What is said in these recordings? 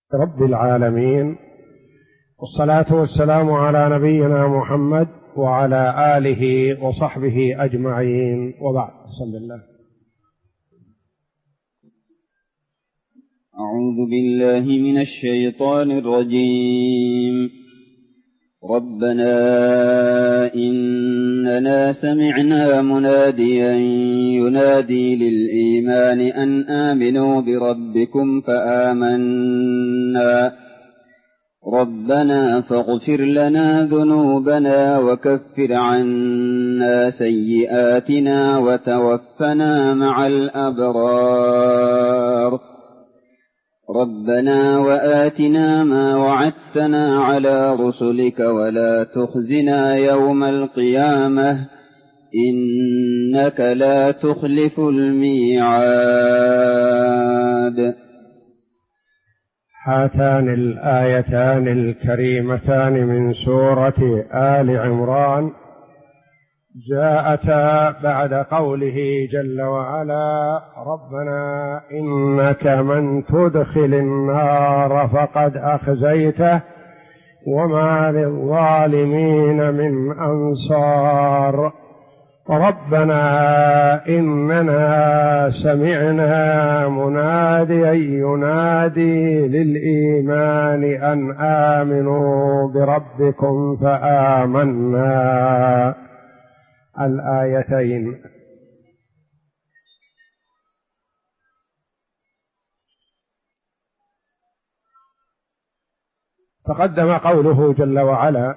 رب العالمين، والصلاة والسلام على نبينا محمد وعلى آله وصحبه أجمعين، وبعد. بسم الله. أعوذ بالله من الشيطان الرجيم. ربنا إننا سمعنا مناديا ينادي للإيمان أن آمنوا بربكم فآمنا ربنا فاغفر لنا ذنوبنا وكفر عنا سيئاتنا وتوفنا مع الأبرار ربنا وآتنا ما وعدتنا على رسلك ولا تخزنا يوم القيامة إنك لا تخلف الميعاد. هاتان الآيتان الكريمتان من سورة آل عمران جاءتا بعد قوله جل وعلا: ربنا إنك من تدخل النار فقد أخزيته وما للظالمين من أنصار. ربنا إننا سمعنا مناديا ينادي للإيمان أن آمنوا بربكم فآمنا. الآيتين. تقدم قوله جل وعلا: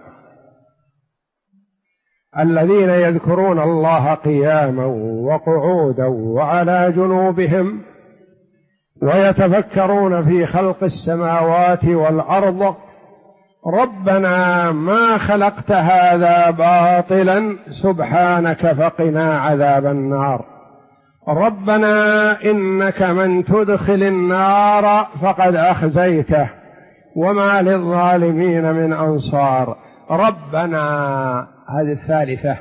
الذين يذكرون الله قياما وقعودا وعلى جنوبهم ويتفكرون في خلق السماوات والأرض ربنا ما خلقت هذا باطلا سبحانك فقنا عذاب النار. ربنا إنك من تدخل النار فقد أخزيته وما للظالمين من أنصار. ربنا، هذه الثالثة.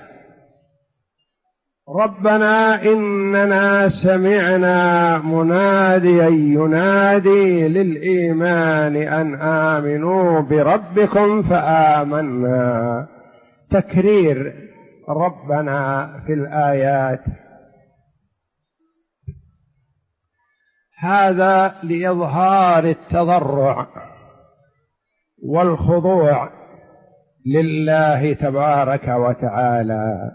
ربنا إننا سمعنا مناديا ينادي للإيمان أن آمنوا بربكم فآمنا. تكرير ربنا في الآيات هذا لإظهار التضرع والخضوع لله تبارك وتعالى.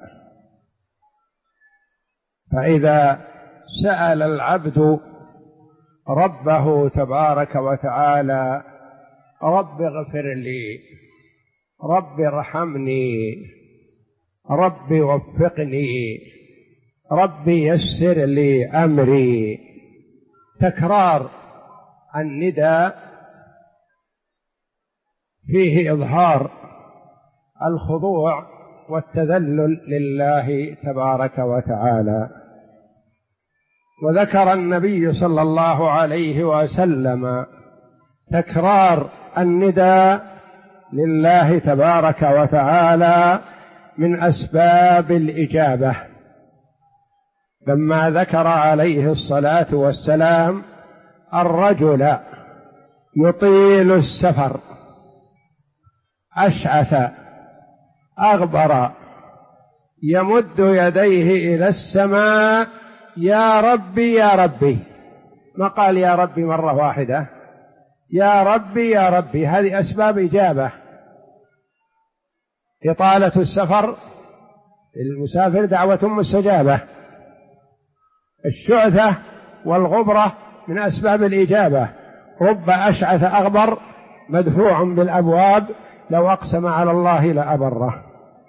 فإذا سأل العبد ربه تبارك وتعالى: رب اغفر لي، رب ارحمني، رب وفقني، رب يسر لي أمري، تكرار النداء فيه إظهار الخضوع والتذلل لله تبارك وتعالى. وذكر النبي صلى الله عليه وسلم تكرار النداء لله تبارك وتعالى من أسباب الإجابة، لما ذكر عليه الصلاة والسلام الرجل يطيل السفر أشعث أغبر يمد يديه إلى السماء: يا ربي يا ربي. ما قال يا ربي مرة واحدة، يا ربي يا ربي. هذه أسباب إجابة. إطالة السفر للمسافر دعوة مستجابة. الشعثة والغبرة من أسباب الإجابة. رب أشعث أغبر مدفوع بالأبواب لو أقسم على الله لأبره.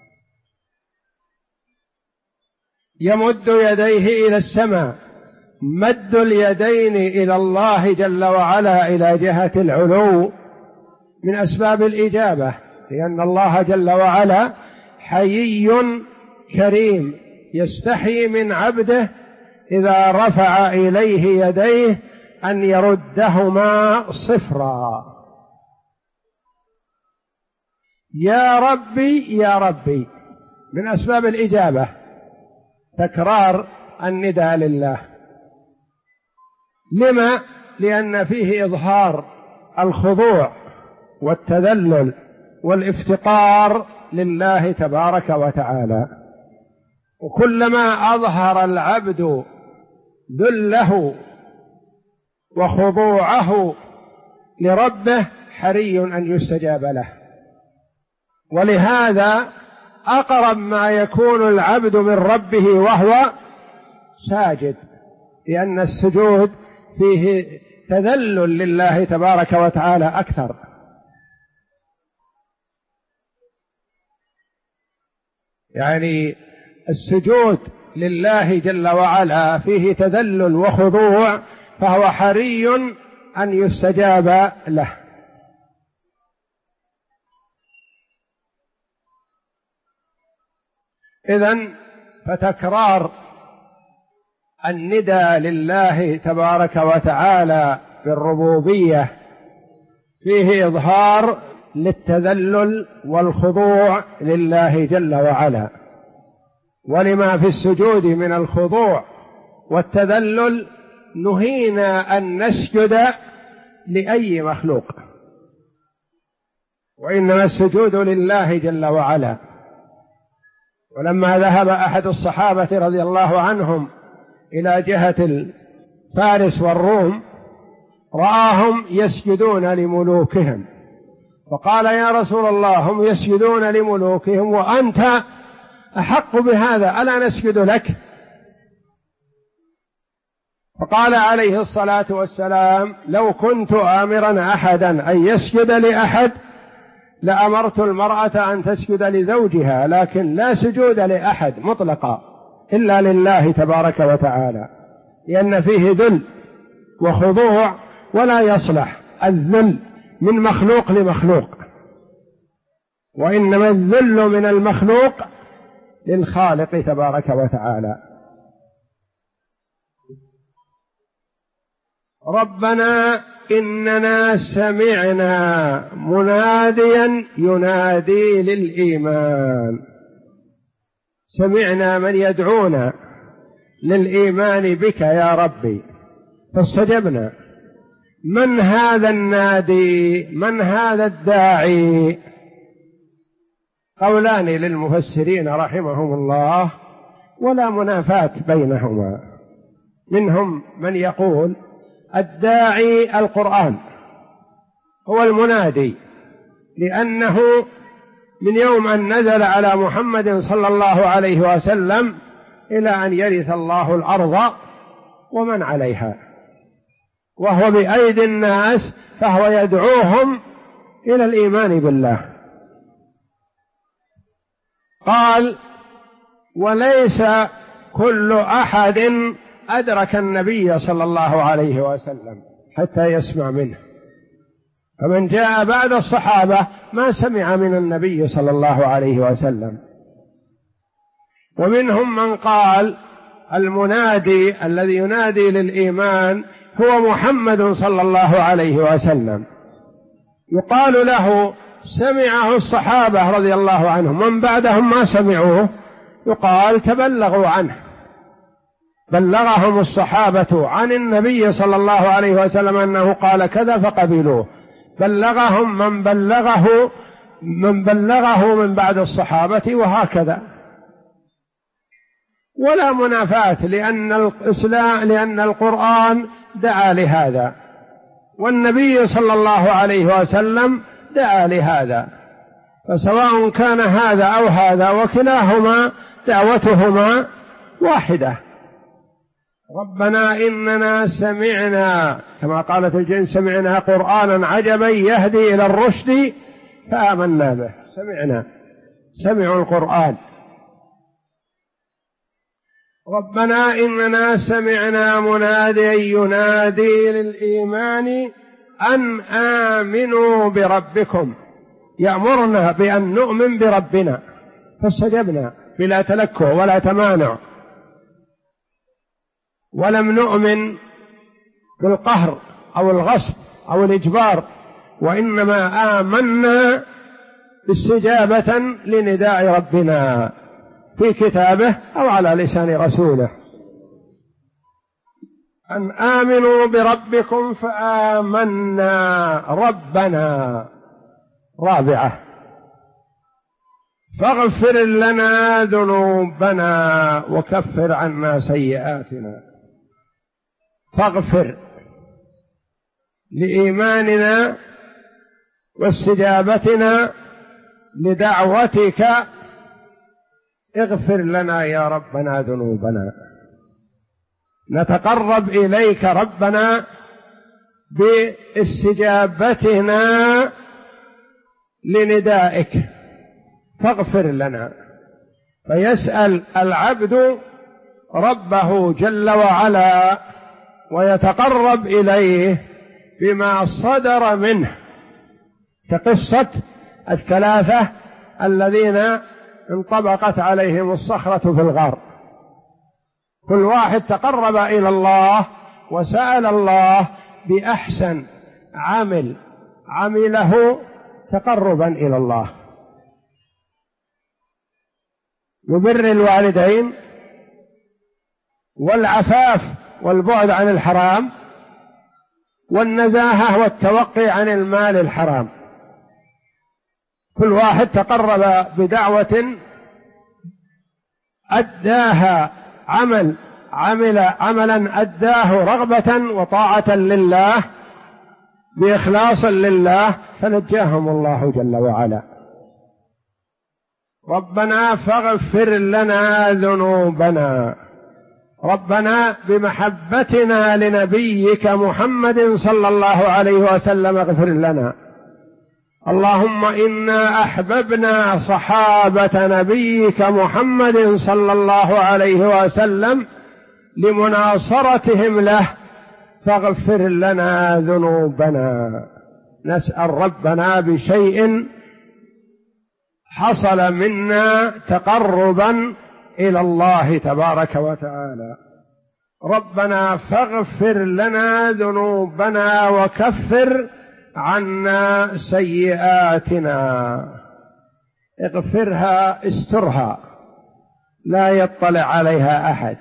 يمد يديه إلى السماء، مد اليدين إلى الله جل وعلا إلى جهة العلو من أسباب الإجابة، لأن الله جل وعلا حيي كريم يستحيي من عبده إذا رفع إليه يديه أن يردهما صفرا. يا ربي يا ربي من أسباب الإجابة، تكرار النداء لله. لما؟ لأن فيه إظهار الخضوع والتذلل والافتقار لله تبارك وتعالى. وكلما أظهر العبد ذله وخضوعه لربه حري أن يستجاب له. ولهذا أقرب ما يكون العبد من ربه وهو ساجد، لأن السجود فيه تذلل لله تبارك وتعالى أكثر. يعني السجود لله جل وعلا فيه تذلل وخضوع، فهو حري أن يستجاب له. إذن فتكرار الندى لله تبارك وتعالى بالربوبية فيه إظهار للتذلل والخضوع لله جل وعلا. ولما في السجود من الخضوع والتذلل نهينا أن نسجد لأي مخلوق، وإنما السجود لله جل وعلا. ولما ذهب أحد الصحابة رضي الله عنهم إلى جهة فارس والروم رآهم يسجدون لملوكهم، فقال يا رسول الله هم يسجدون لملوكهم وأنت أحق بهذا، ألا نسجد لك؟ فقال عليه الصلاة والسلام لو كنت آمرا أحدا أن يسجد لأحد لأمرت المرأة أن تسجد لزوجها، لكن لا سجود لأحد مطلقا إلا لله تبارك وتعالى، لأن فيه ذل وخضوع، ولا يصلح الذل من مخلوق لمخلوق، وإنما الذل من المخلوق للخالق تبارك وتعالى. ربنا إننا سمعنا مناديا ينادي للإيمان، سمعنا من يدعونا للإيمان بك يا ربي فاستجبنا. من هذا النادي؟ من هذا الداعي؟ قولان للمفسرين رحمهم الله ولا منافاة بينهما. منهم من يقول الداعي القرآن هو المنادي، لأنه من يوم أن نزل على محمد صلى الله عليه وسلم إلى أن يرث الله الأرض ومن عليها، وهو بأيدي الناس، فهو يدعوهم إلى الإيمان بالله. قال وليس كل أحد أدرك النبي صلى الله عليه وسلم حتى يسمع منه، فمن جاء بعد الصحابة ما سمع من النبي صلى الله عليه وسلم. ومنهم من قال المنادي الذي ينادي للإيمان هو محمد صلى الله عليه وسلم، يقال له سمعه الصحابة رضي الله عنهم، من بعدهم ما سمعوه يقال تبلغوا عنه، بلغهم الصحابة عن النبي صلى الله عليه وسلم أنه قال كذا فقبلوه، بلغهم من بلغه من بعد الصحابة، وهكذا. ولا منافاة، لأن القرآن دعا لهذا، والنبي صلى الله عليه وسلم دعا لهذا، فسواء كان هذا أو هذا وكلاهما دعوتهما واحدة. ربنا إننا سمعنا، كما قالت الجن سمعنا قرآنا عجبا يهدي إلى الرشد فآمنا به. سمعوا القرآن. ربنا إننا سمعنا مناديا ينادي للإيمان أن آمنوا بربكم، يأمرنا بأن نؤمن بربنا، فاستجبنا بلا تلكؤ ولا تمانع، ولم نؤمن بالقهر أو الغصب أو الإجبار، وإنما آمنا استجابة لنداء ربنا في كتابه أو على لسان رسوله. أن آمنوا بربكم فآمنا ربنا. رابعة فاغفر لنا ذنوبنا وكفر عنا سيئاتنا. فاغفر لإيماننا واستجابتنا لدعوتك، اغفر لنا يا ربنا ذنوبنا. نتقرب إليك ربنا باستجابتنا لندائك، فاغفر لنا. فيسأل العبد ربه جل وعلا ويتقرب إليه بما صدر منه، كقصة الثلاثة الذين انطبقت عليهم الصخرة في الغار. كل واحد تقرب إلى الله وسأل الله بأحسن عمل عمله تقربا إلى الله، وبر الوالدين والعفاف والبعد عن الحرام والنزاهة والتوقي عن المال الحرام. كل واحد تقرب بدعوة أداها عملا أداه رغبة وطاعة لله بإخلاص لله، فنجاهم الله جل وعلا. ربنا فاغفر لنا ذنوبنا. ربنا بمحبتنا لنبيك محمد صلى الله عليه وسلم اغفر لنا. اللهم إنا أحببنا صحابة نبيك محمد صلى الله عليه وسلم لمناصرتهم له، فاغفر لنا ذنوبنا. نسأل ربنا بشيء حصل منا تقربا إلى الله تبارك وتعالى. ربنا فاغفر لنا ذنوبنا وكفر عنا سيئاتنا. اغفرها، استرها، لا يطلع عليها أحد.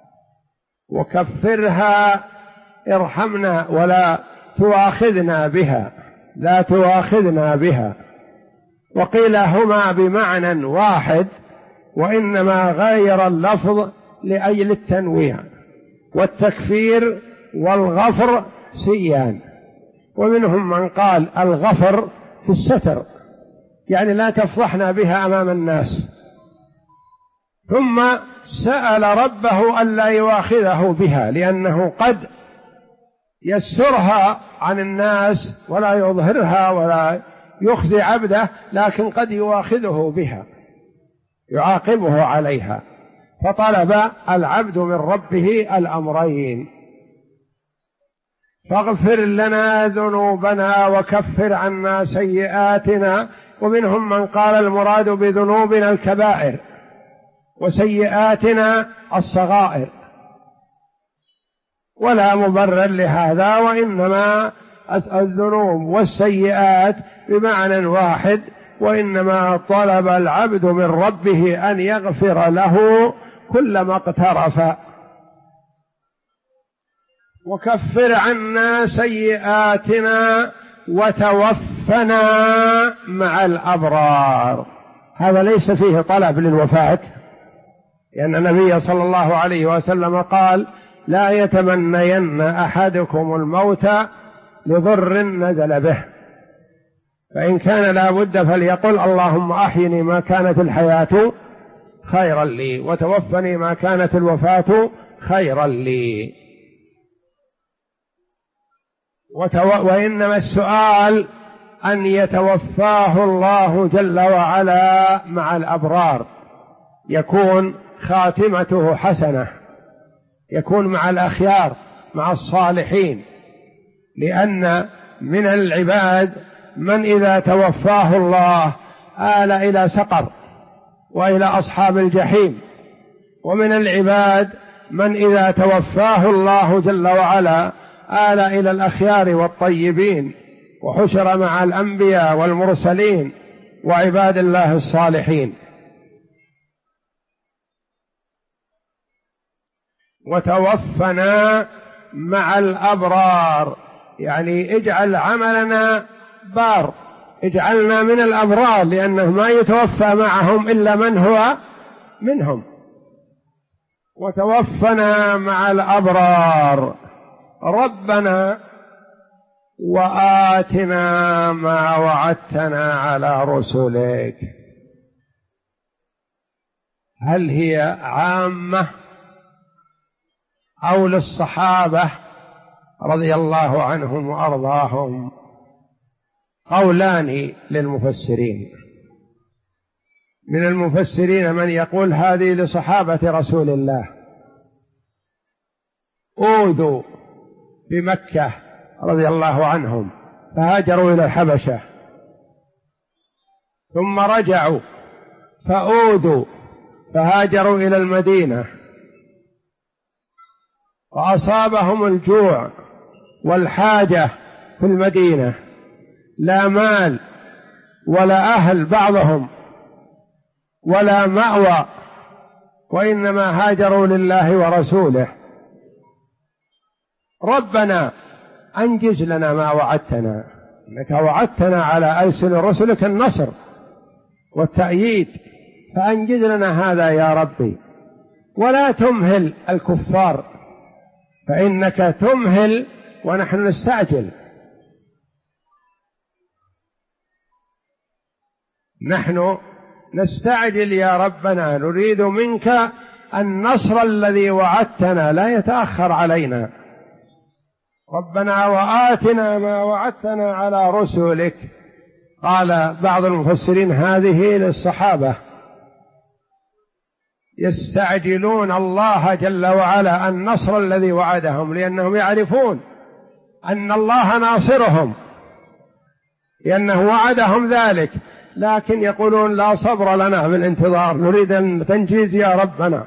وكفرها، ارحمنا ولا تؤاخذنا بها، لا تؤاخذنا بها. وقيل هما بمعنى واحد، وإنما غير اللفظ لأجل التنويع. والتكفير والغفر سيان. ومنهم من قال الغفر في الستر، يعني لا تفضحنا بها أمام الناس. ثم سأل ربه ألا يؤاخذه بها، لأنه قد يسرها عن الناس ولا يظهرها ولا يخزي عبده، لكن قد يؤاخذه بها، يعاقبه عليها. فطلب العبد من ربه الأمرين: فاغفر لنا ذنوبنا وكفر عنا سيئاتنا. ومنهم من قال المراد بذنوبنا الكبائر وسيئاتنا الصغائر، ولا مبرر لهذا، وإنما الذنوب والسيئات بمعنى واحد، وإنما طلب العبد من ربه أن يغفر له كل ما اقترف. وكفر عنا سيئاتنا وتوفنا مع الأبرار. هذا ليس فيه طلب للوفاة، لأن النبي صلى الله عليه وسلم قال: لا يتمنين أحدكم الموت لضر نزل به، فإن كان لا بد فليقل: اللهم أحيني ما كانت الحياة خيرا لي، وتوفني ما كانت الوفاة خيرا لي. وإنما السؤال أن يتوفاه الله جل وعلا مع الأبرار، يكون خاتمته حسنة، يكون مع الأخيار، مع الصالحين. لأن من العباد من إذا توفاه الله آل إلى سقر وإلى أصحاب الجحيم، ومن العباد من إذا توفاه الله جل وعلا آل إلى الأخيار والطيبين، وحشر مع الأنبياء والمرسلين وعباد الله الصالحين. وتوفنا مع الأبرار، يعني اجعل عملنا بار، اجعلنا من الأبرار، لأنه ما يتوفى معهم إلا من هو منهم، وتوفنا مع الأبرار. ربنا وآتنا ما وعدتنا على رسلك. هل هي عامة أو للصحابة رضي الله عنهم وأرضاهم؟ قولان للمفسرين. من المفسرين من يقول هذه لصحابة رسول الله، أوذوا بمكة رضي الله عنهم فهاجروا إلى الحبشة، ثم رجعوا فأوذوا فهاجروا إلى المدينة، وأصابهم الجوع والحاجة في المدينة، لا مال ولا أهل بعضهم ولا مأوى، وإنما هاجروا لله ورسوله. ربنا أنجز لنا ما وعدتنا، إنك وعدتنا على ألسن رسلك النصر والتأييد، فأنجز لنا هذا يا ربي، ولا تمهل الكفار، فإنك تمهل ونحن نستعجل. نحن نستعجل يا ربنا، نريد منك النصر الذي وعدتنا، لا يتأخر علينا. ربنا وآتنا ما وعدتنا على رسلك. قال بعض المفسرين هذه للصحابة يستعجلون الله جل وعلا النصر الذي وعدهم، لأنهم يعرفون أن الله ناصرهم، لأنه وعدهم ذلك، لكن يقولون لا صبر لنا بالانتظار، نريد أن تنجيز يا ربنا.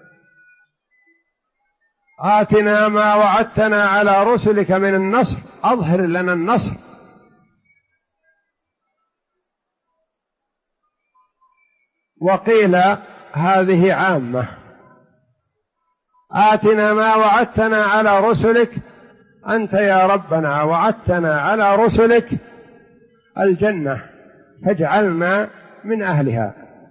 آتنا ما وعدتنا على رسلك من النصر، أظهر لنا النصر. وقيل هذه عامة، آتنا ما وعدتنا على رسلك، أنت يا ربنا وعدتنا على رسلك الجنة فاجعلنا من أهلها.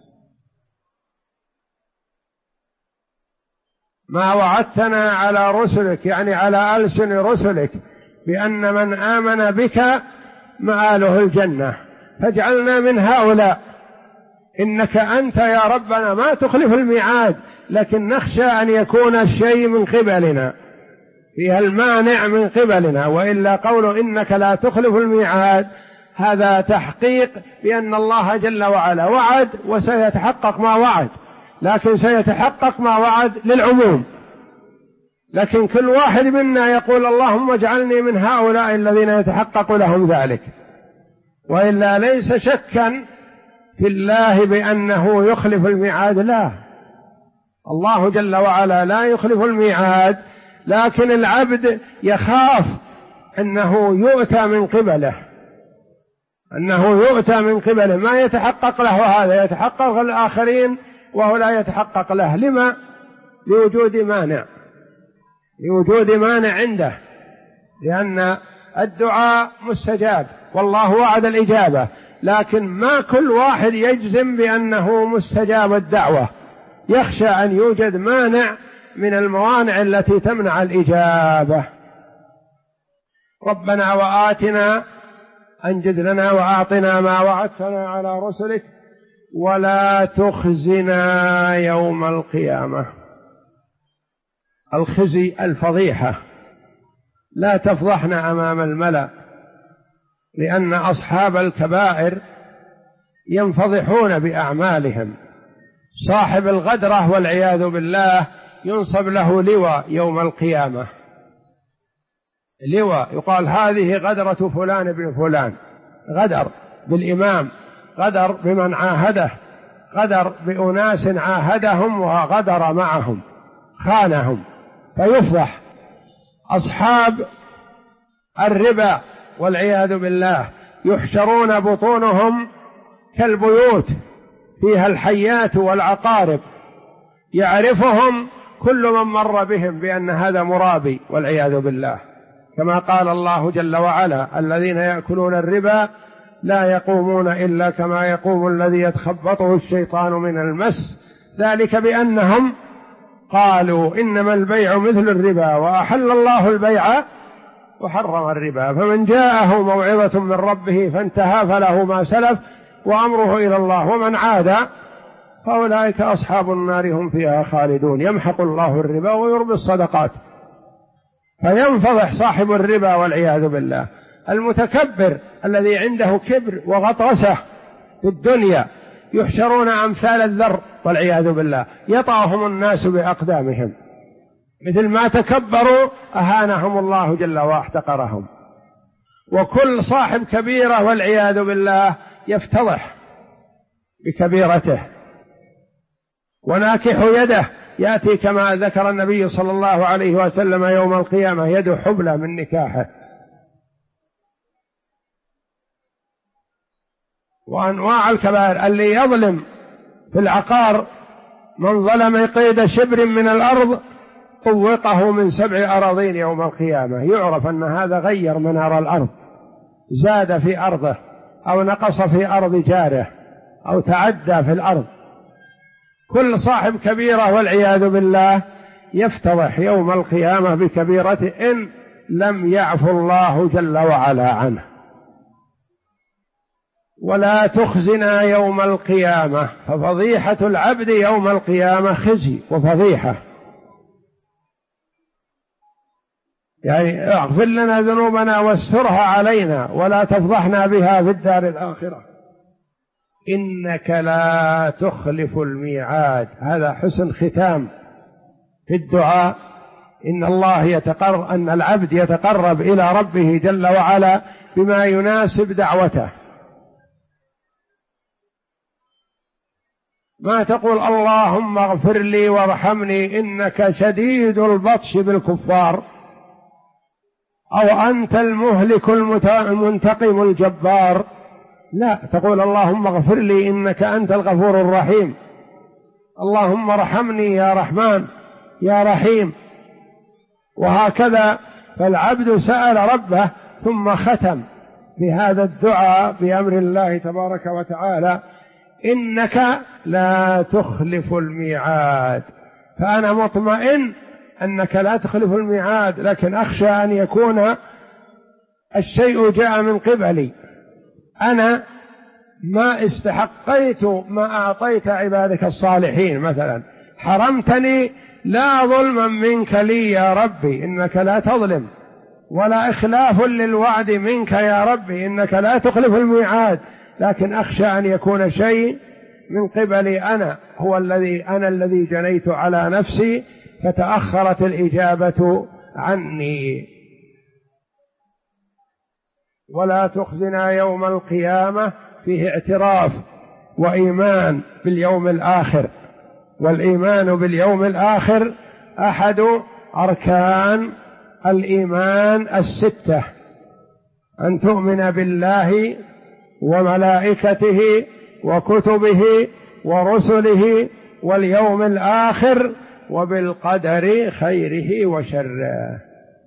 ما وعدتنا على رسلك يعني على ألسن رسلك بأن من آمن بك مآله الجنة، فاجعلنا من هؤلاء، إنك أنت يا ربنا ما تخلف الميعاد، لكن نخشى أن يكون الشيء من قبلنا، فيها المانع من قبلنا، وإلا قول إنك لا تخلف الميعاد هذا تحقيق بأن الله جل وعلا وعد وسيتحقق ما وعد، لكن سيتحقق ما وعد للعموم، لكن كل واحد منا يقول اللهم اجعلني من هؤلاء الذين يتحقق لهم ذلك، وإلا ليس شكا في الله بأنه يخلف الميعاد، لا، الله جل وعلا لا يخلف الميعاد، لكن العبد يخاف أنه يؤتى من قبله، ما يتحقق له هذا، يتحقق الآخرين وهو لا يتحقق له. لما؟ لوجود مانع عنده، لأن الدعاء مستجاب والله وعد الإجابة، لكن ما كل واحد يجزم بأنه مستجاب الدعوة، يخشى أن يوجد مانع من الموانع التي تمنع الإجابة. ربنا وآتنا، أنجد لنا وأعطنا ما وعدتنا على رسلك ولا تخزنا يوم القيامة. الخزي الفضيحة، لا تفضحنا أمام الملأ، لأن أصحاب الكبائر ينفضحون بأعمالهم. صاحب الغدرة والعياذ بالله ينصب له لواء يوم القيامة، لواء يقال هذه غدرة فلان بن فلان، غدر بالإمام، غدر بمن عاهده، غدر بأناس عاهدهم وغدر معهم، خانهم، فيفضح. أصحاب الربا والعياذ بالله يحشرون بطونهم كالبيوت فيها الحيات والعقارب، يعرفهم كل من مر بهم بأن هذا مرابي والعياذ بالله، كما قال الله جل وعلا: الذين يأكلون الربا لا يقومون إلا كما يقوم الذي يتخبطه الشيطان من المس، ذلك بأنهم قالوا إنما البيع مثل الربا وأحل الله البيع وحرم الربا، فمن جاءه موعظة من ربه فانتهى فله ما سلف وأمره إلى الله، ومن عاد فأولئك أصحاب النار هم فيها خالدون. يمحق الله الربا ويربي الصدقات، فينفضح صاحب الربا والعياذ بالله. المتكبر الذي عنده كبر وغطرسة في الدنيا يحشرون أمثال الذر والعياذ بالله، يطأهم الناس بأقدامهم، مثل ما تكبروا أهانهم الله جل واحتقرهم. وكل صاحب كبيرة والعياذ بالله يفتضح بكبيرته، وناكح يده يأتي كما ذكر النبي صلى الله عليه وسلم يوم القيامة يد حبلى من نكاحه. وأنواع الكبائر اللي يظلم في العقار، من ظلم قيد شبر من الأرض طوقه من 7 أراضين يوم القيامة، يعرف أن هذا غير منار الأرض، زاد في أرضه أو نقص في أرض جاره أو تعدى في الأرض. كل صاحب كبيرة والعياذ بالله يفتضح يوم القيامة بكبيرته إن لم يعفو الله جل وعلا عنه. ولا تخزنا يوم القيامة، ففضيحة العبد يوم القيامة خزي وفضيحة، يعني اغفر لنا ذنوبنا واسترها علينا ولا تفضحنا بها في الدار الآخرة، إنك لا تخلف الميعاد. هذا حسن ختام في الدعاء، إن الله أن العبد يتقرب إلى ربه جل وعلا بما يناسب دعوته. ما تقول اللهم اغفر لي وارحمني إنك شديد البطش بالكفار، أو أنت المهلك المنتقم الجبار، لا، تقول اللهم اغفر لي إنك أنت الغفور الرحيم، اللهم ارحمني يا رحمن يا رحيم، وهكذا. فالعبد سأل ربه ثم ختم بهذا الدعاء بأمر الله تبارك وتعالى: إنك لا تخلف الميعاد. فأنا مطمئن أنك لا تخلف الميعاد، لكن أخشى أن يكون الشيء جاء من قبلي، أنا ما استحقيت ما أعطيت عبادك الصالحين، مثلا حرمتني، لا ظلما منك لي يا ربي إنك لا تظلم، ولا إخلاف للوعد منك يا ربي إنك لا تخلف الميعاد، لكن أخشى أن يكون شيء من قبلي أنا، أنا الذي جنيت على نفسي فتأخرت الإجابة عني. ولا تخزنا يوم القيامة فيه اعتراف وإيمان باليوم الآخر، والإيمان باليوم الآخر أحد أركان الإيمان 6: أن تؤمن بالله وملائكته وكتبه ورسله واليوم الآخر وبالقدر خيره وشره.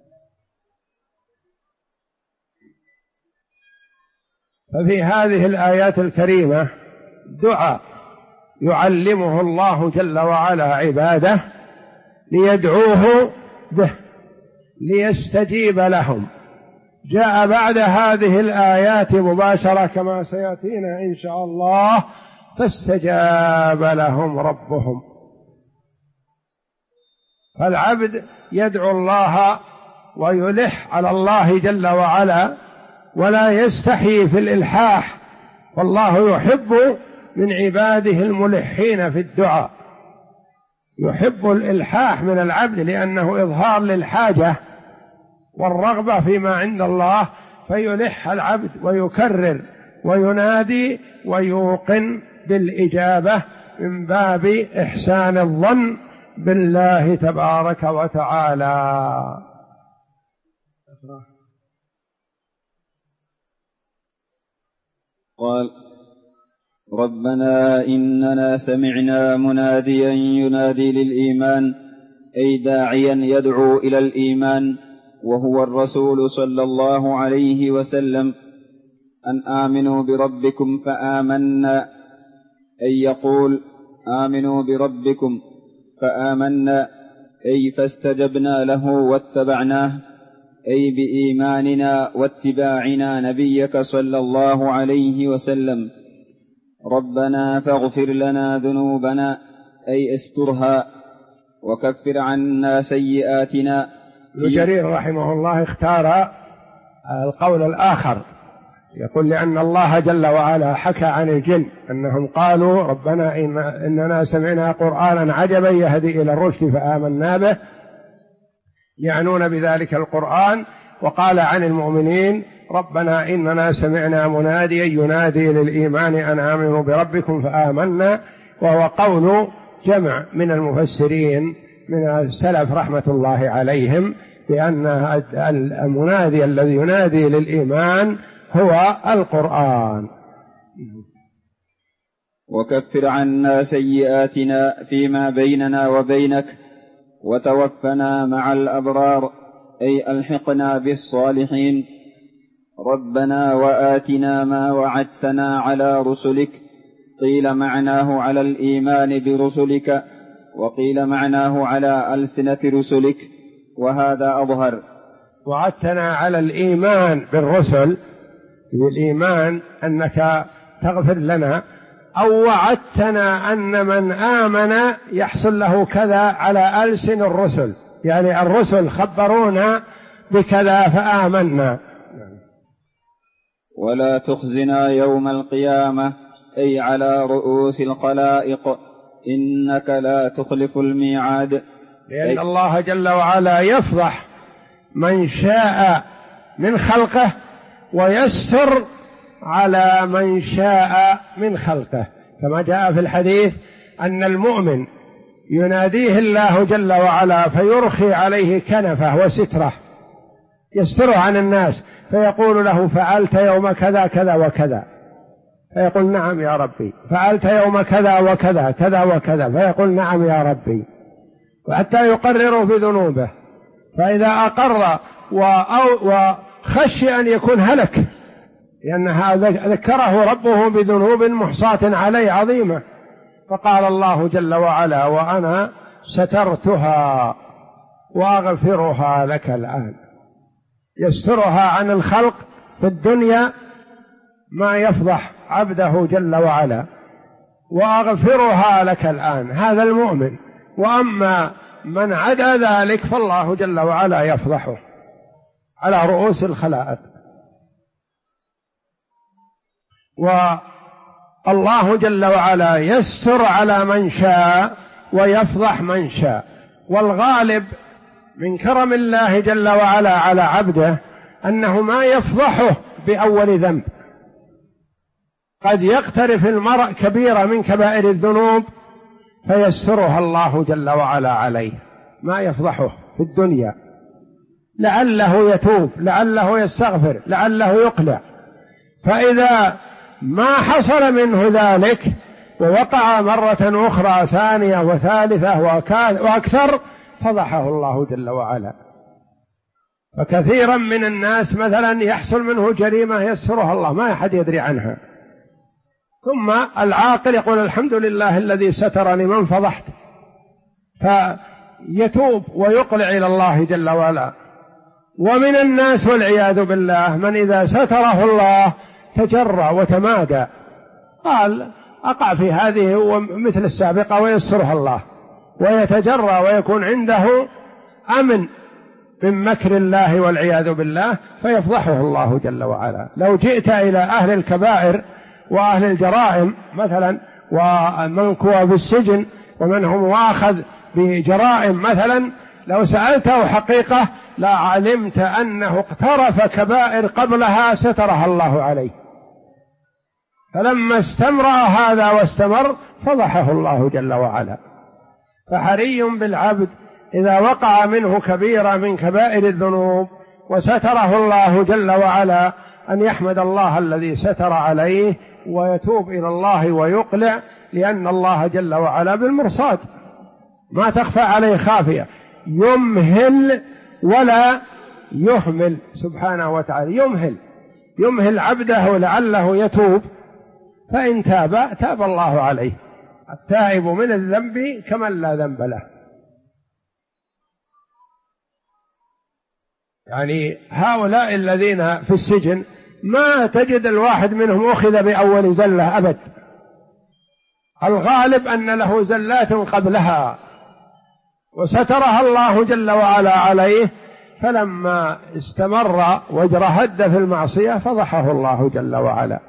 ففي هذه الآيات الكريمة دعاء يعلمه الله جل وعلا عباده ليدعوه به ليستجيب لهم. جاء بعد هذه الآيات مباشرة كما سيأتينا إن شاء الله: فاستجاب لهم ربهم. فالعبد يدعو الله ويلح على الله جل وعلا ولا يستحي في الإلحاح، والله يحب من عباده الملحين في الدعاء، يحب الإلحاح من العبد لأنه إظهار للحاجة والرغبة فيما عند الله، فيلح العبد ويكرر وينادي ويوقن بالإجابة من باب إحسان الظن بالله تبارك وتعالى. قال: ربنا إننا سمعنا مناديا ينادي للإيمان أي داعيا يدعو إلى الإيمان، وهو الرسول صلى الله عليه وسلم، أن آمنوا بربكم فآمنا، أي يقول آمنوا بربكم فآمنا، أي فاستجبنا له واتبعناه، أي بإيماننا واتباعنا نبيك صلى الله عليه وسلم. ربنا فاغفر لنا ذنوبنا، أي استرها، وكفر عنا سيئاتنا. ابن جرير رحمه الله اختار القول الآخر، يقول لأن الله جل وعلا حكى عن الجن أنهم قالوا ربنا إننا سمعنا قرآنا عجبا يهدي إلى الرشد فآمنا به، يعنون بذلك القرآن. وقال عن المؤمنين ربنا إننا سمعنا مناديا ينادي للإيمان أن آمنوا بربكم فآمنا، وهو قول جمع من المفسرين من السلف رحمة الله عليهم بأن المنادي الذي ينادي للإيمان هو القرآن. وكفر عنا سيئاتنا فيما بيننا وبينك، وتوفنا مع الأبرار، أي ألحقنا بالصالحين. ربنا وآتنا ما وعدتنا على رسلك، قيل معناه على الإيمان برسلك، وقيل معناه على ألسنة رسلك، وهذا أظهر. وعدتنا على الإيمان بالرسل، بالإيمان أنك تغفر لنا، أو وعدتنا أن من آمن يحصل له كذا على ألسن الرسل، يعني الرسل خبرونا بكذا فآمنا. ولا تخزنا يوم القيامة، أي على رؤوس الخلائق، إنك لا تخلف الميعاد. لأن الله جل وعلا يفضح من شاء من خلقه ويستر على من شاء من خلقه، كما جاء في الحديث أن المؤمن يناديه الله جل وعلا فيرخي عليه كنفه وستره يستره عن الناس، فيقول له فعلت يوم كذا كذا وكذا، فيقول نعم يا ربي. فعلت يوم كذا وكذا كذا وكذا، فيقول نعم يا ربي، وحتى يقرر بذنوبه. فإذا أقر وخشي أن يكون هلك، لأنها ذكره ربه بذنوب محصاة عليه عظيمة، فقال الله جل وعلا وأنا سترتها وأغفرها لك الآن. يسترها عن الخلق في الدنيا ما يفضح عبده جل وعلا، وأغفرها لك الآن، هذا المؤمن. وأما من عدا ذلك فالله جل وعلا يفضحه على رؤوس الخلائق. والله جل وعلا يستر على من شاء ويفضح من شاء، والغالب من كرم الله جل وعلا على عبده أنه ما يفضحه بأول ذنب. قد يقترف المرء كبيرة من كبائر الذنوب فيسترها الله جل وعلا عليه، ما يفضحه في الدنيا، لعله يتوب، لعله يستغفر، لعله يقلع. فإذا ما حصل منه ذلك ووقع مرة أخرى ثانية وثالثة وأكثر فضحه الله جل وعلا. فكثيرا من الناس مثلا يحصل منه جريمة يسترها الله، ما أحد يدري عنها، ثم العاقل يقول الحمد لله الذي سترني من فضحت، فيتوب ويقلع إلى الله جل وعلا. ومن الناس والعياذ بالله من إذا ستره الله تجرأ وتمادى، قال أقع في هذه ومثل السابقة، ويسترها الله ويتجرأ ويكون عنده أمن من مكر الله والعياذ بالله، فيفضحه الله جل وعلا. لو جئت إلى أهل الكبائر وأهل الجرائم مثلا، ومن كوى بالسجن ومن هو مؤاخذ بجرائم مثلا، لو سألته حقيقة لا علمت أنه اقترف كبائر قبلها سترها الله عليه، فلما استمرأ هذا واستمر فضحه الله جل وعلا. فحري بالعبد إذا وقع منه كبيرة من كبائر الذنوب وستره الله جل وعلا أن يحمد الله الذي ستر عليه ويتوب إلى الله ويقلع، لأن الله جل وعلا بالمرصاد، ما تخفى عليه خافية، يمهل ولا يهمل سبحانه وتعالى، يمهل عبده لعله يتوب، فإن تاب تاب الله عليه. التائب من الذنب كمن لا ذنب له. يعني هؤلاء الذين في السجن ما تجد الواحد منهم أخذ بأول زلة أبد، الغالب أن له زلات قبلها وسترها الله جل وعلا عليه، فلما استمر واجرهد في المعصية فضحه الله جل وعلا.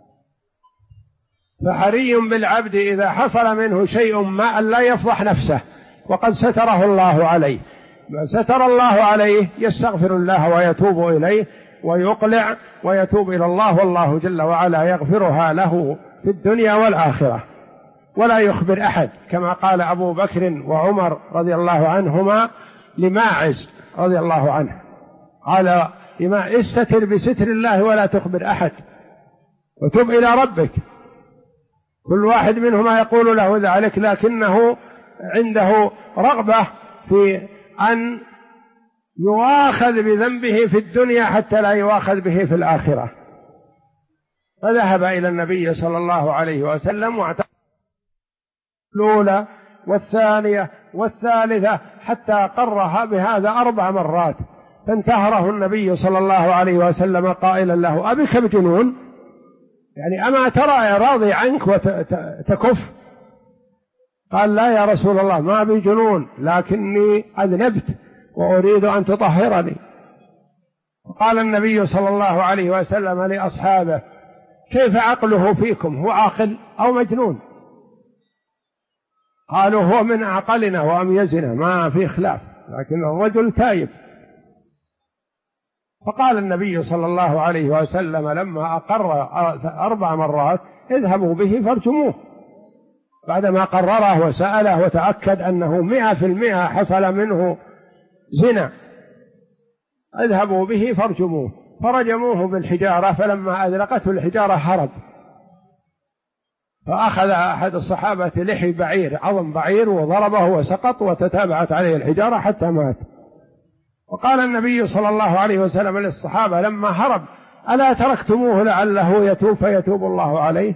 فحري بالعبد إذا حصل منه شيء ما أن لا يفضح نفسه، وقد ستره الله عليه، ما ستر الله عليه يستغفر الله ويتوب إليه ويقلع ويتوب إلى الله، والله جل وعلا يغفرها له في الدنيا والآخرة، ولا يخبر أحد، كما قال أبو بكر وعمر رضي الله عنهما لماعز رضي الله عنه، قال لماعز: استتر بستر الله ولا تخبر أحد وتب إلى ربك. كل واحد منهما يقول له ذلك، لكنه عنده رغبة في أن يؤاخذ بذنبه في الدنيا حتى لا يؤاخذ به في الآخرة، فذهب إلى النبي صلى الله عليه وسلم واعترف الأولى والثانية والثالثة حتى قرها بهذا 4 مرات، فانتهره النبي صلى الله عليه وسلم قائلا له: أبك بجنون؟ يعني أما ترى راضي عنك وتكف؟ قال: لا يا رسول الله، ما بي جنون، لكني أذنبت وأريد أن تطهرني. قال النبي صلى الله عليه وسلم لأصحابه: كيف عقله فيكم؟ هو عاقل أو مجنون؟ قالوا: هو من أعقلنا وأميزنا، ما في خلاف، لكن الرجل تائب. فقال النبي صلى الله عليه وسلم لما أقر 4 مرات: اذهبوا به فارجموه. بعدما قرره وسأله وتأكد أنه 100% حصل منه زنا: اذهبوا به فارجموه. فرجموه بالحجارة، فلما أدركته الحجارة هرب، فأخذ أحد الصحابة لحي بعير، عظم بعير، وضربه وسقط، وتتابعت عليه الحجارة حتى مات. وقال النبي صلى الله عليه وسلم للصحابة لما هرب: ألا تركتموه لعله يتوب فيتوب الله عليه؟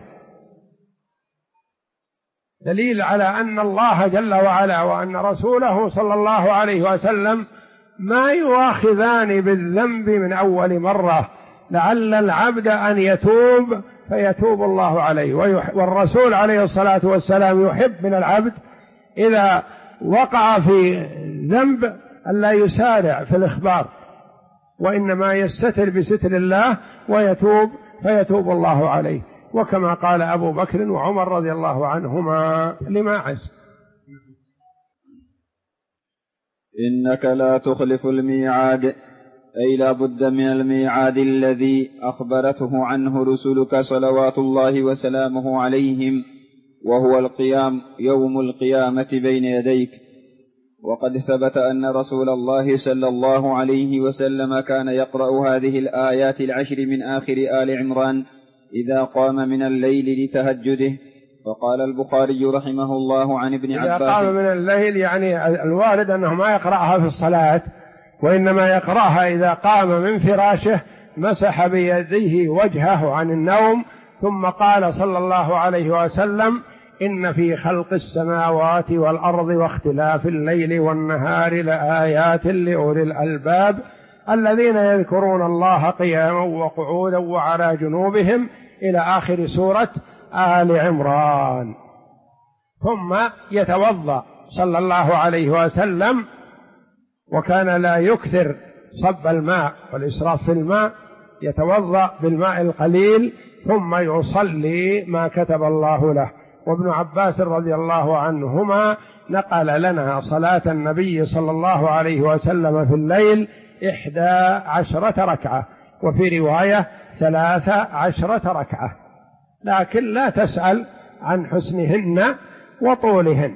دليل على أن الله جل وعلا وأن رسوله صلى الله عليه وسلم ما يؤاخذان بالذنب من أول مرة، لعل العبد أن يتوب فيتوب الله عليه. والرسول عليه الصلاة والسلام يحب من العبد إذا وقع في ذنب ألا يسارع في الإخبار، وإنما يستتر بستر الله ويتوب فيتوب الله عليه، وكما قال أبو بكر وعمر رضي الله عنهما لماعز: إنك لا تخلف الميعاد، أي لا بد من الميعاد الذي أخبرته عنه رسلك صلوات الله وسلامه عليهم، وهو القيام يوم القيامة بين يديك. وقد ثبت أن رسول الله صلى الله عليه وسلم كان يقرأ هذه الآيات 10 من آخر آل عمران إذا قام من الليل لتهجده. فقال البخاري رحمه الله عن ابن عباس: إذا قام من الليل، يعني الوارد أنه ما يقرأها في الصلاة، وإنما يقرأها إذا قام من فراشه، مسح بيديه وجهه عن النوم، ثم قال صلى الله عليه وسلم: إن في خلق السماوات والأرض واختلاف الليل والنهار لآيات لأولي الألباب الذين يذكرون الله قياما وقعودا وعلى جنوبهم، إلى آخر سورة آل عمران. ثم يتوضأ صلى الله عليه وسلم، وكان لا يكثر صب الماء والإسراف في الماء، يتوضأ بالماء القليل ثم يصلي ما كتب الله له. وابن عباس رضي الله عنهما نقل لنا صلاة النبي صلى الله عليه وسلم في الليل 11 ركعة، وفي رواية 13 ركعة، لكن لا تسأل عن حسنهن وطولهن.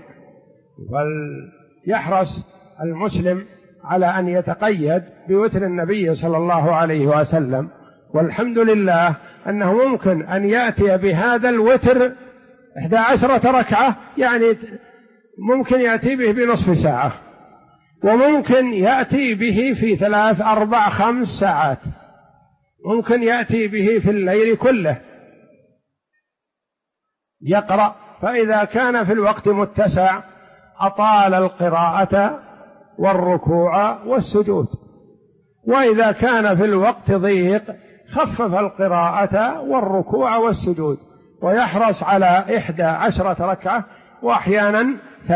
فليحرص المسلم على أن يتقيد بوتر النبي صلى الله عليه وسلم، والحمد لله أنه ممكن أن يأتي بهذا الوتر 11 ركعة، يعني ممكن يأتي به بنصف ساعة، وممكن يأتي به في 3 4 5 ساعات، ممكن يأتي به في الليل كله يقرأ. فإذا كان في الوقت متسع أطال القراءة والركوع والسجود، وإذا كان في الوقت ضيق خفف القراءة والركوع والسجود، ويحرص على 11 ركعة وأحيانا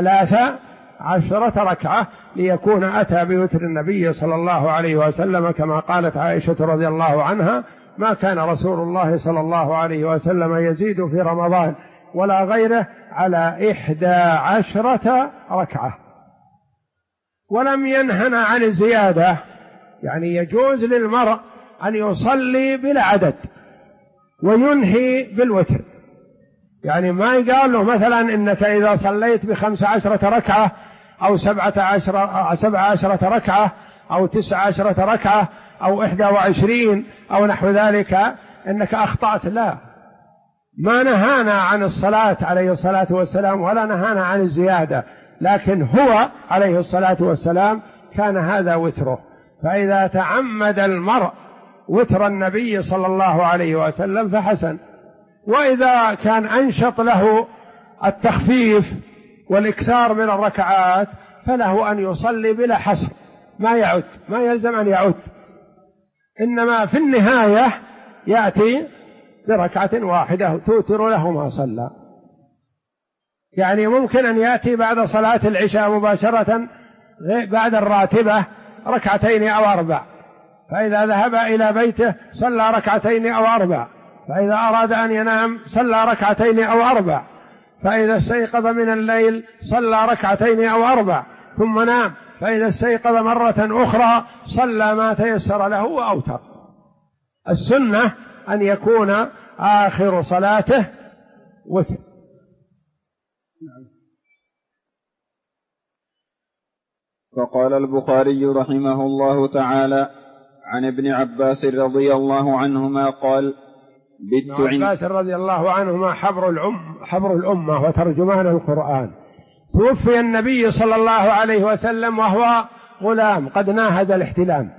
13 ركعة، ليكون أتى بوتر النبي صلى الله عليه وسلم، كما قالت عائشة رضي الله عنها: ما كان رسول الله صلى الله عليه وسلم يزيد في رمضان ولا غيره على 11 ركعة. ولم ينهنا عن الزيادة، يعني يجوز للمرء أن يصلي بلا عدد وينهي بالوتر، يعني ما يقال له مثلا إنك إذا صليت ب15 ركعة أو 17 ركعة أو 19 ركعة أو 21 أو نحو ذلك إنك أخطأت. لا، ما نهانا عن الصلاة عليه الصلاة والسلام ولا نهانا عن الزيادة، لكن هو عليه الصلاة والسلام كان هذا وتره. فإذا تعمد المرء وتر النبي صلى الله عليه وسلم فحسن، وإذا كان أنشط له التخفيف والإكثار من الركعات فله أن يصلي بلا حصر، ما يعد، ما يلزم أن يعد، إنما في النهاية يأتي بركعة واحدة توتر له ما صلى. يعني ممكن أن يأتي بعد صلاة العشاء مباشرة بعد الراتبة 2 أو 4، فإذا ذهب إلى بيته صلى 2 أو 4، فإذا أراد أن ينام صلى 2 أو 4، فإذا استيقظ من الليل صلى 2 أو 4 ثم نام، فإذا استيقظ مرة أخرى صلى ما تيسر له وأوتر. السنة أن يكون آخر صلاته وتر. فقال البخاري رحمه الله تعالى: عن ابن عباس رضي الله عنهما قال: ابن عباس رضي الله عنهما حبر الأمة وترجمان القرآن، توفي النبي صلى الله عليه وسلم وهو غلام قد ناهز الاحتلام،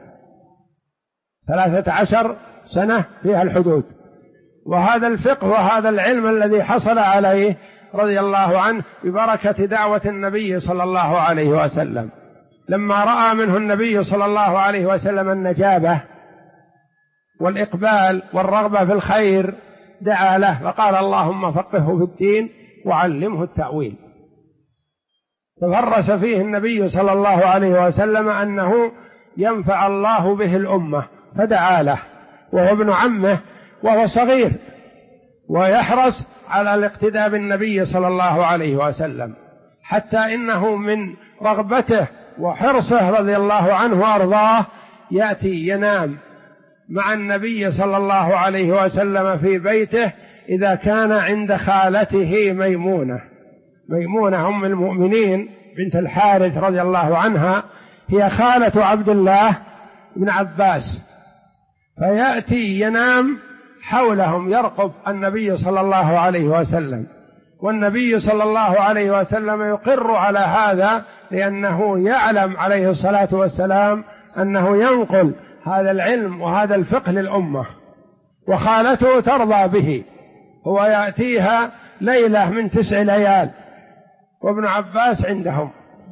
13 سنة فيها الحدود، وهذا الفقه وهذا العلم الذي حصل عليه رضي الله عنه ببركة دعوة النبي صلى الله عليه وسلم. لما رأى منه النبي صلى الله عليه وسلم النجابة والإقبال والرغبة في الخير دعا له فقال: اللهم فقهه في الدين وعلمه التأويل. تفرس فيه النبي صلى الله عليه وسلم أنه ينفع الله به الأمة، فدعا له، وهو ابن عمه وهو صغير، ويحرص على الاقتداء بالنبي صلى الله عليه وسلم، حتى إنه من رغبته وحرصه رضي الله عنه وأرضاه يأتي ينام مع النبي صلى الله عليه وسلم في بيته إذا كان عند خالته ميمونة أم المؤمنين بنت الحارث رضي الله عنها، هي خالة عبد الله بن عباس، فيأتي ينام حولهم يرقب النبي صلى الله عليه وسلم، والنبي صلى الله عليه وسلم يقر على هذا، لأنه يعلم عليه الصلاة والسلام أنه ينقل هذا العلم وهذا الفقه للأمة، وخالته ترضى به، هو يأتيها ليلة من 9 ليال وابن عباس عندهم،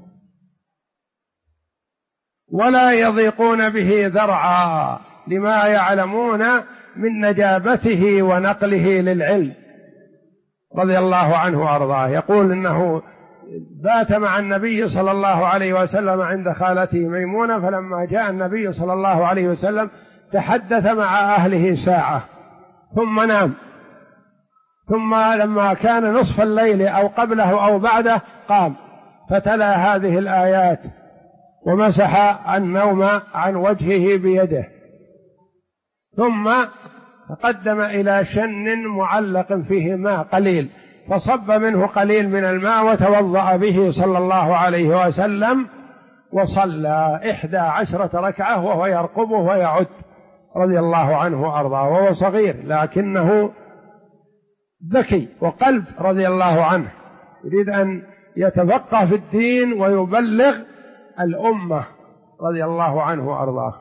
ولا يضيقون به ذرعا لما يعلمون من نجابته ونقله للعلم رضي الله عنه وأرضاه. يقول إنه بات مع النبي صلى الله عليه وسلم عند خالته ميمونة، فلما جاء النبي صلى الله عليه وسلم تحدث مع أهله ساعة ثم نام، ثم لما كان نصف الليل أو قبله أو بعده قام فتلا هذه الآيات ومسح النوم عن وجهه بيده، ثم تقدم إلى شن معلق فيه ماء قليل فصب منه قليل من الماء وتوضأ به صلى الله عليه وسلم، وصلى 11 ركعة وهو يرقبه ويعد رضي الله عنه وأرضاه، وهو صغير لكنه ذكي وقلب رضي الله عنه، يريد أن يتفقه في الدين ويبلغ الأمة رضي الله عنه وأرضاه.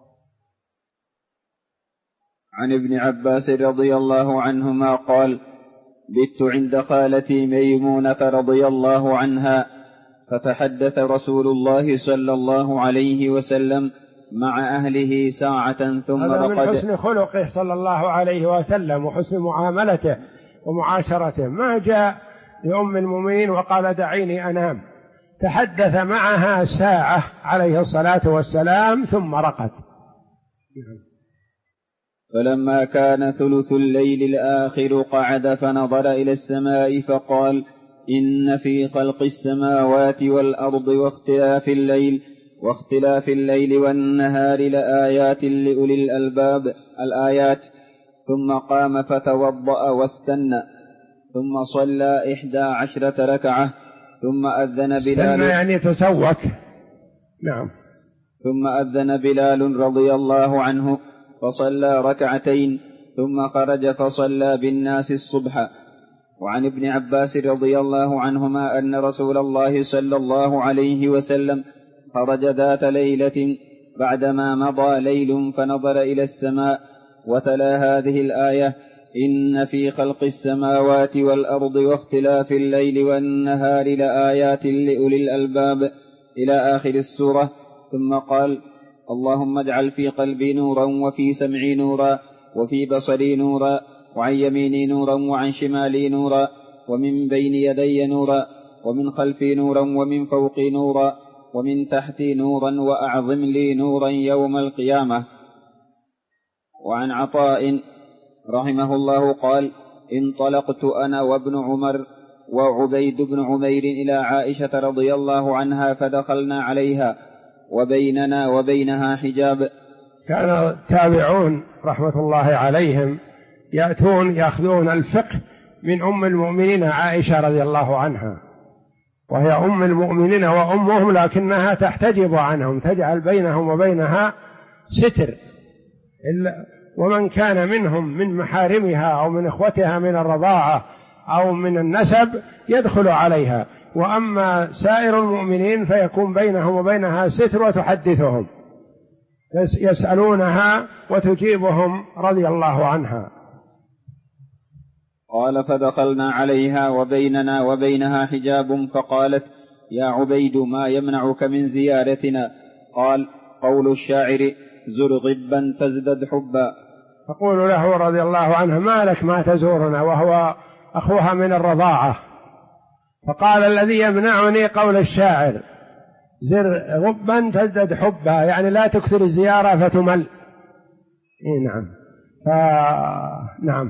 عن ابن عباس رضي الله عنهما قال: بت عند خالتي ميمونة رضي الله عنها، فتحدث رسول الله صلى الله عليه وسلم مع أهله ساعة ثم هذا رقد. من حسن خلقه صلى الله عليه وسلم وحسن معاملته ومعاشرته، ما جاء لأم المؤمنين وقال دعيني أنام، تحدث معها ساعة عليه الصلاة والسلام ثم رقد. فلما كان ثلث الليل الآخر قعد فنظر إلى السماء فقال: إن في خلق السماوات والأرض واختلاف الليل والنهار لآيات لأولي الألباب الآيات. ثم قام فتوضأ واستنى، ثم صلى 11 ركعة، ثم أذن بلال، يعني تسوك. نعم. ثم أذن بلال رضي الله عنه فصلى ركعتين، ذ خرج فصلى بالناس الصبح. وعن ابن عباس رضي الله عنهما أن رسول الله صلى الله عليه وسلم خرج ذات ليلة بعدما مضى ليل فنظر إلى السماء وتلا هذه الآية: إن في خلق السماوات والأرض واختلاف الليل والنهار لآيات لأولي الألباب إلى آخر السورة. ثم قال: اللهم اجعل في قلبي نورا وفي سمعي نورا وفي بصري نورا وعن يميني نورا وعن شمالي نورا ومن بين يدي نورا ومن خلفي نورا ومن فوقي نورا ومن تحتي نورا وأعظم لي نورا يوم القيامة. وعن عطاء رحمه الله قال: انطلقت أنا وابن عمر وعبيد بن عمير إلى عائشة رضي الله عنها فدخلنا عليها وبيننا وبينها حجاب. كان التابعون رحمة الله عليهم يأتون يأخذون الفقه من أم المؤمنين عائشة رضي الله عنها، وهي أم المؤمنين وأمهم، لكنها تحتجب عنهم، تجعل بينهم وبينها ستر، ومن كان منهم من محارمها أو من إخوتها من الرضاعة أو من النسب يدخل عليها، وأما سائر المؤمنين فيكون بينهم وبينها ستر وتحدثهم، يسألونها وتجيبهم رضي الله عنها. قال: فدخلنا عليها وبيننا وبينها حجاب، فقالت: يا عبيد ما يمنعك من زيارتنا؟ قال: قول الشاعر: زر غبا تزدد حبا. تقول له رضي الله عنه: ما لك ما تزورنا، وهو أخوها من الرضاعة. فقال: الذي يمنعني قول الشاعر: زر غبا تزدد حبا، يعني لا تكثر الزيارة فتمل. نعم. نعم.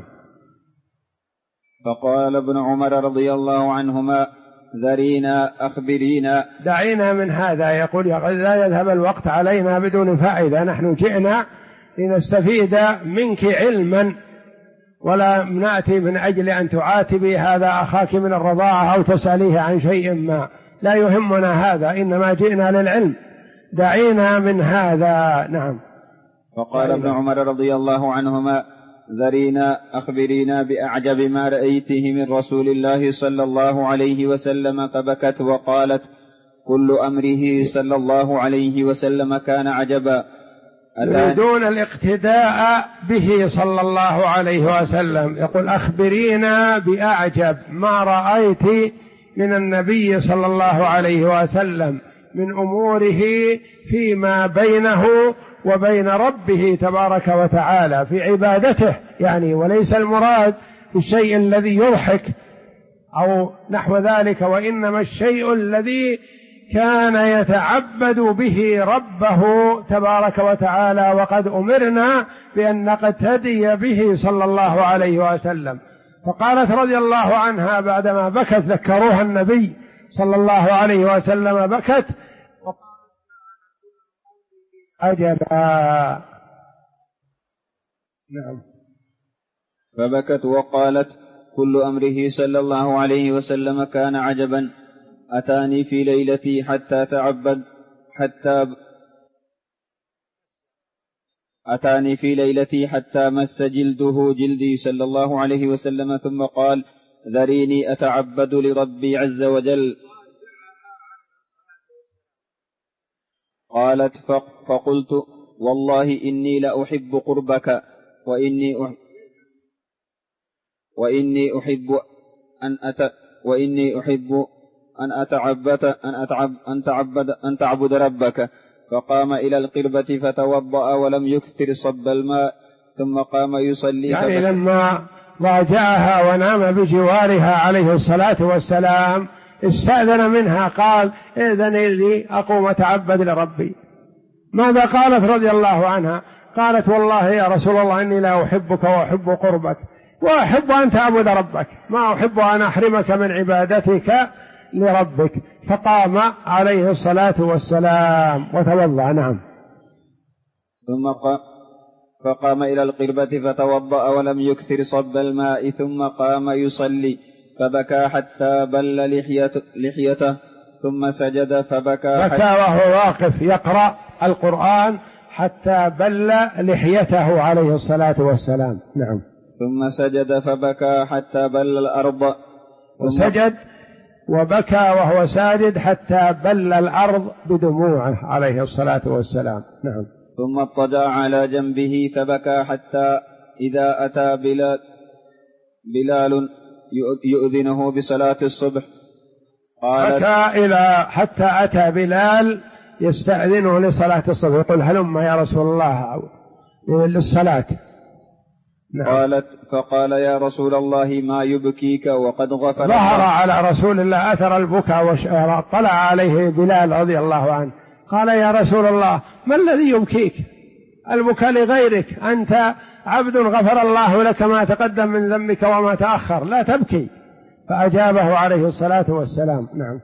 فقال ابن عمر رضي الله عنهما: ذرينا أخبرينا، دعينا من هذا. يقول: لا يذهب الوقت علينا بدون فائدة، نحن جئنا لنستفيد منك علما، ولا نأتي من أجل أن تعاتبي هذا أخاك من الرضاعة أو تسأليه عن شيء ما، لا يهمنا هذا، إنما جئنا للعلم، دعينا من هذا. نعم. فقال ابن عمر رضي الله عنهما: ذرينا أخبرينا بأعجب ما رأيته من رسول الله صلى الله عليه وسلم. فبكت وقالت: كل أمره صلى الله عليه وسلم كان عجبا. يريدون الاقتداء به صلى الله عليه وسلم. يقول: أخبرينا بأعجب ما رأيت من النبي صلى الله عليه وسلم من أموره فيما بينه وبين ربه تبارك وتعالى في عبادته، يعني وليس المراد بالشيء الذي يضحك أو نحو ذلك، وإنما الشيء الذي كان يتعبد به ربه تبارك وتعالى، وقد أمرنا بأن نقتدي به صلى الله عليه وسلم. فقالت رضي الله عنها بعدما بكت، ذكروها النبي صلى الله عليه وسلم، بكت عجبا. نعم. فبكت وقالت: كل أمره صلى الله عليه وسلم كان عجبا. أتاني في ليلتي حتى مس جلده جلدي صلى الله عليه وسلم، ثم قال: ذريني أتعبد لربي عز وجل. قالت فقلت والله إني لأحب قربك وإني أحب أن تعبد ربك. فقام إلى القربة فتوضأ ولم يكثر صب الماء ثم قام يصلي. يعني لما ضاجعها ونام بجوارها عليه الصلاة والسلام استأذن منها، قال إذن لي أقوم أتعبد لربي. ماذا قالت رضي الله عنها؟ قالت والله يا رسول الله إني لا أحبك وأحب قربك وأحب أن تعبد ربك، ما أحب أن أحرمك من عبادتك لربك. فقام عليه الصلاة والسلام وتوضأ. نعم. فقام إلى القربة فتوضأ ولم يكثر صب الماء ثم قام يصلي فبكى حتى بل لحيته ثم سجد فبكى وهو واقف يقرأ القرآن حتى بل لحيته عليه الصلاة والسلام. نعم. ثم سجد فبكى حتى بل الأرض. وسجد وبكى وهو ساجد حتى بل الأرض بدموعه عليه الصلاة والسلام. نعم. ثم اضطجع على جنبه فبكى حتى إذا أتى بلال يؤذنه بصلاة الصبح بكى حتى أتى بلال يستأذنه لصلاة الصبح، يقول هلم يا رسول الله للصلاة. نعم. قالت فقال يا رسول الله ما يبكيك وقد غفر ظهر على رسول الله أثر البكاء وطلع عليه بلال رضي الله عنه، قال يا رسول الله ما الذي يبكيك؟ البكاء لغيرك، أنت عبد غفر الله لك ما تقدم من ذنبك وما تأخر، لا تبكي. فأجابه عليه الصلاة والسلام. نعم.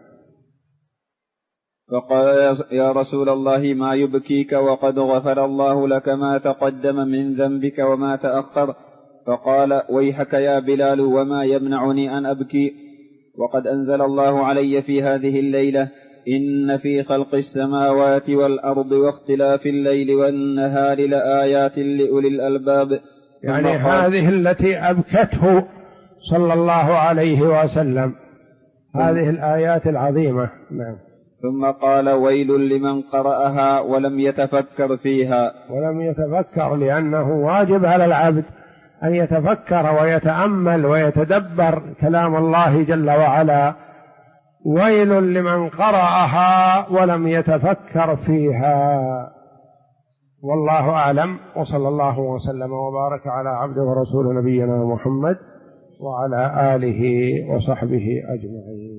فقال يا رسول الله ما يبكيك وقد غفر الله لك ما تقدم من ذنبك وما تأخر. فقال ويحك يا بلال وما يمنعني أن أبكي وقد أنزل الله علي في هذه الليلة إن في خلق السماوات والأرض واختلاف الليل والنهار لآيات لأولي الألباب. يعني هذه التي أبكته صلى الله عليه وسلم، هذه الآيات العظيمة. نعم. ثم قال ويل لمن قرأها ولم يتفكر فيها. ولم يتفكر، لأنه واجب على العبد أن يتفكر ويتأمل ويتدبر كلام الله جل وعلا. ويل لمن قرأها ولم يتفكر فيها. والله أعلم، وصلى الله وسلم وبارك على عبده ورسول نبينا محمد وعلى آله وصحبه أجمعين.